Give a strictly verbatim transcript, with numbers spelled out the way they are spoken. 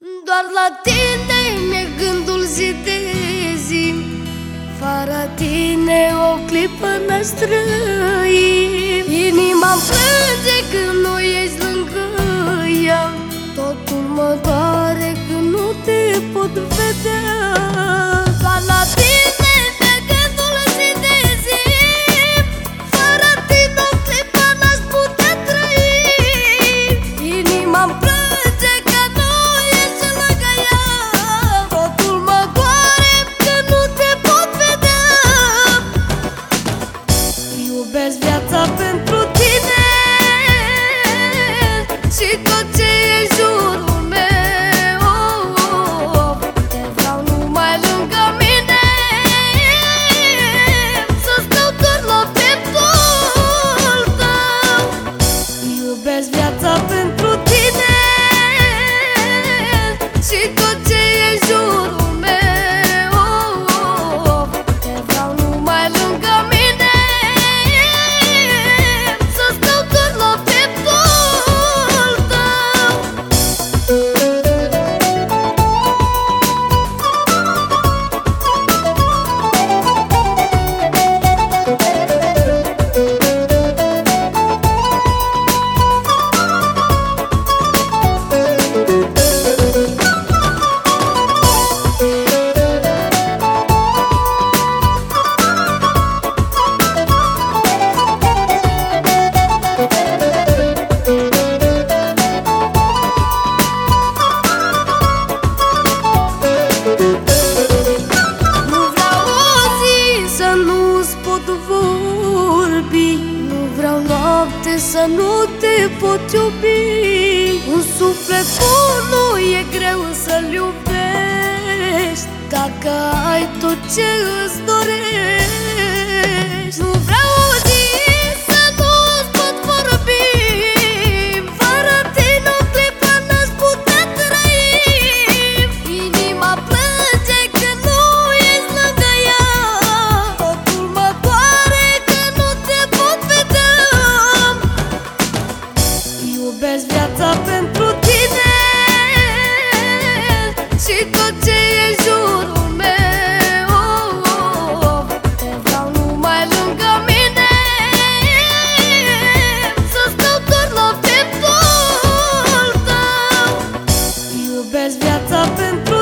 Doar la tine mi-e gândul zi de zi, fără tine o clipă n-aș trăi. Inima-mi plânge când nu ești lângă ea, totul mă doare când nu te pot vedea. Doar la tine mi-e gândul zi de zi, fără tine o clipă n-aș putea trăi. Inima-mi plânge că nu ești lângă ea, totul mă doare că nu te pot vedea. Iubesc viața pentru tine și tot ce e în jurul meu. Te vreau numai lângă mine, să stau doar la pieptul tău. Iubesc viața pentru tine și tot ce e în jurul meu. Te vreau numai lângă mine, să stau doar la pieptul tău. Să nu te pot iubi, un suflet bun nu e greu să-l iubești, dacă ai tot ce îți dorești. Nu vreau o zi să nu-ți pot vorbi, fără tine o clipă n-aș putea trăi. Inima plânge când nu ești lângă ea, totul mă doare că nu te pot vedea. Iubesc viața pentru tine și tot ce e în jurul meu. Te vreau numai lângă mine, să stau doar la pieptul tău. Iubesc viața pentru